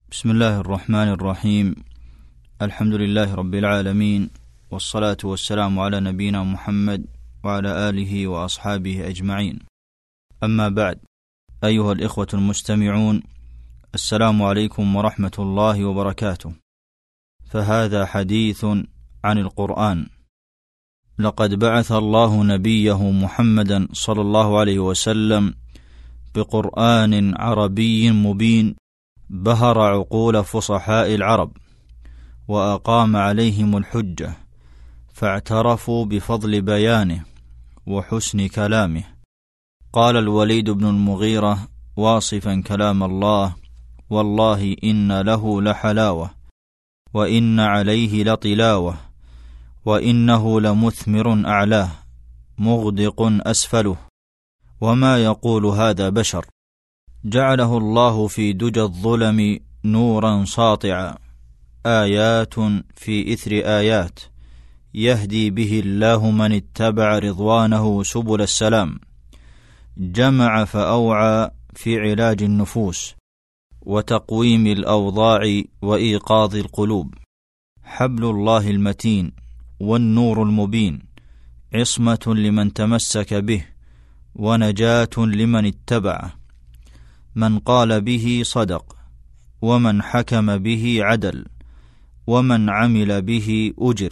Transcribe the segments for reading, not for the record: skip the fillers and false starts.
بسم الله الرحمن الرحيم. الحمد لله رب العالمين، والصلاة والسلام على نبينا محمد وعلى آله وأصحابه أجمعين. أما بعد، أيها الإخوة المستمعون، السلام عليكم ورحمة الله وبركاته. فهذا حديث عن القرآن. لقد بعث الله نبيه محمدا صلى الله عليه وسلم بقرآن عربي مبين بهر عقول فصحاء العرب، وأقام عليهم الحجة، فاعترفوا بفضل بيانه وحسن كلامه. قال الوليد بن المغيرة واصفا كلام الله: والله إن له لحلاوة، وإن عليه لطلاوة، وإنه لمثمر أعلاه، مغدق أسفله، وما يقول هذا بشر. جعله الله في دجى الظلم نورا ساطعا، آيات في إثر آيات، يهدي به الله من اتبع رضوانه سبل السلام. جمع فأوعى في علاج النفوس وتقويم الأوضاع وإيقاظ القلوب. حبل الله المتين والنور المبين، عصمة لمن تمسك به ونجاة لمن اتبعه. من قال به صدق، ومن حكم به عدل، ومن عمل به أجر.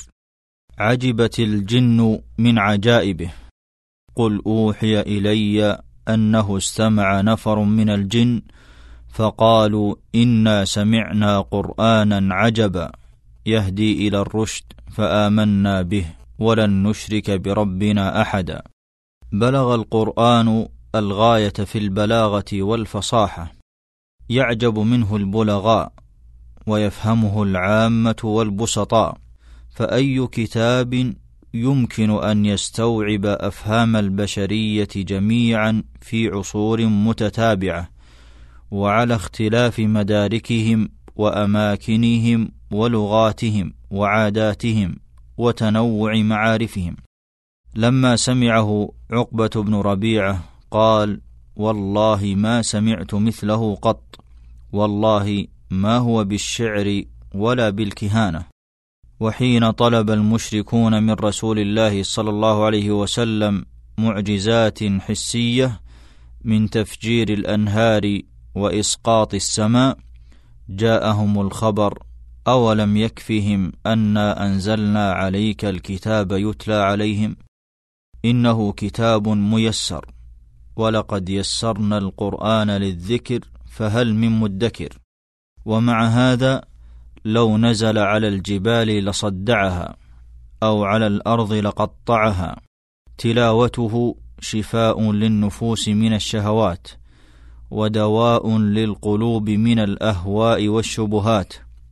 عجبت الجن من عجائبه. قل أوحي إلي أنه استمع نفر من الجن فقالوا إنا سمعنا قرآنا عجبا يهدي إلى الرشد فآمنا به ولن نشرك بربنا أحدا. بلغ القرآن الغاية في البلاغة والفصاحة، يعجب منه البلغاء ويفهمه العامة والبسطاء. فأي كتاب يمكن أن يستوعب أفهام البشرية جميعا في عصور متتابعة، وعلى اختلاف مداركهم وأماكنهم ولغاتهم وعاداتهم وتنوع معارفهم؟ لما سمعه عقبة بن ربيعة قال: والله ما سمعت مثله قط، والله ما هو بالشعر ولا بالكهانة. وحين طلب المشركون من رسول الله صلى الله عليه وسلم معجزات حسية من تفجير الأنهار وإسقاط السماء، جاءهم الخبر: أولم يكفهم أنا أنزلنا عليك الكتاب يتلى عليهم؟ إنه كتاب ميسر، ولقد يسرنا القرآن للذكر فهل من مدكر. ومع هذا لو نزل على الجبال لصدعها، أو على الأرض لقطعها. تلاوته شفاء للنفوس من الشهوات، ودواء للقلوب من الأهواء والشبهات،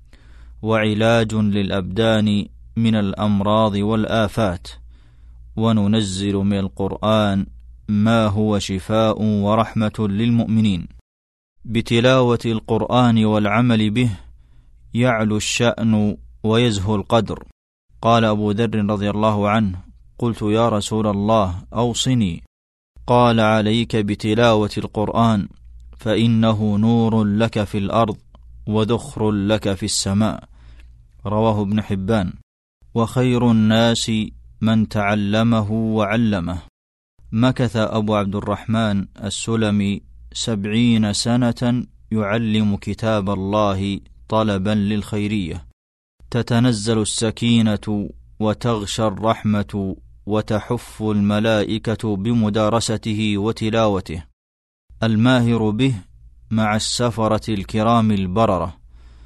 وعلاج للأبدان من الأمراض والآفات. وننزل من القرآن ما هو شفاء ورحمة للمؤمنين. بتلاوة القرآن والعمل به يعلو الشأن ويزهو القدر. قال أبو ذر رضي الله عنه: قلت يا رسول الله أوصني. قال: عليك بتلاوة القرآن، فإنه نور لك في الأرض وذخر لك في السماء. رواه ابن حبان. وخير الناس من تعلمه وعلمه. مكث أبو عبد الرحمن السلمي 70 سنة يعلم كتاب الله طلبا للخيرية. تتنزل السكينة وتغشى الرحمة وتحف الملائكة بمدارسته وتلاوته. الماهر به مع السفرة الكرام البررة.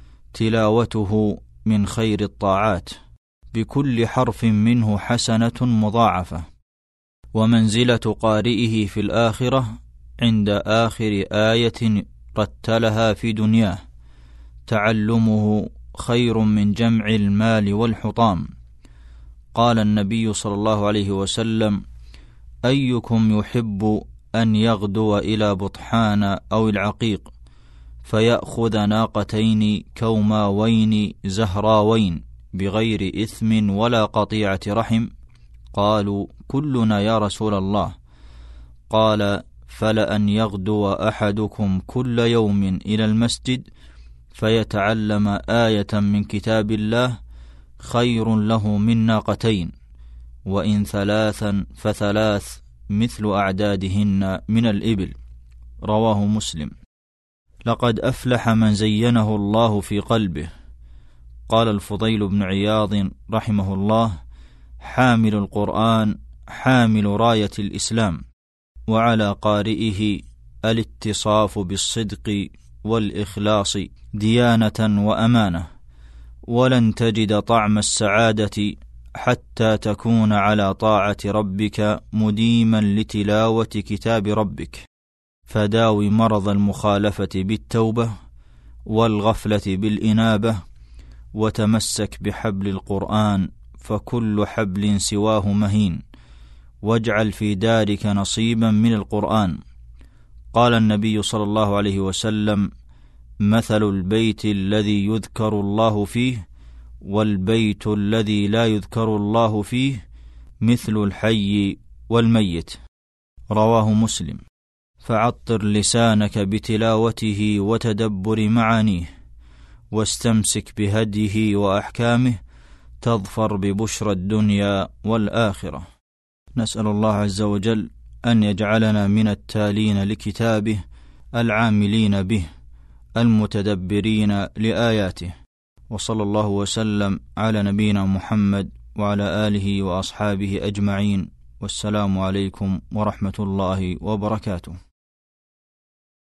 تلاوته من خير الطاعات، بكل حرف منه حسنة مضاعفة. ومنزلة قارئه في الآخرة عند آخر آية رتلها في دنياه. تعلمه خير من جمع المال والحطام. قال النبي صلى الله عليه وسلم: أيكم يحب أن يغدو إلى بطحان أو العقيق فيأخذ ناقتين كوماوين زهراوين بغير إثم ولا قطيعة رحم؟ قالوا: كلنا يا رسول الله. قال: فلأن يغدو أحدكم كل يوم إلى المسجد فيتعلم آية من كتاب الله خير له من ناقتين، وإن ثلاثا فثلاث مثل أعدادهن من الإبل. رواه مسلم. لقد أفلح من زينه الله في قلبه. قال الفضيل بن عياض رحمه الله: حامل القرآن حامل راية الإسلام، وعلى قارئه الاتصاف بالصدق والإخلاص ديانة وأمانة، ولن تجد طعم السعادة حتى تكون على طاعة ربك مديما لتلاوة كتاب ربك، فداوي مرض المخالفة بالتوبة والغفلة بالإنابة، وتمسك بحبل القرآن فكل حبل سواه مهين، واجعل في دارك نصيبا من القرآن. قال النبي صلى الله عليه وسلم: مثل البيت الذي يذكر الله فيه والبيت الذي لا يذكر الله فيه مثل الحي والميت. رواه مسلم. فعطر لسانك بتلاوته وتدبر معانيه، واستمسك بهديه وأحكامه، تظفر ببشرى الدنيا والآخرة. نسأل الله عز وجل أن يجعلنا من التالين لكتابه العاملين به المتدبرين لآياته. وصلى الله وسلم على نبينا محمد وعلى آله وأصحابه أجمعين، والسلام عليكم ورحمة الله وبركاته.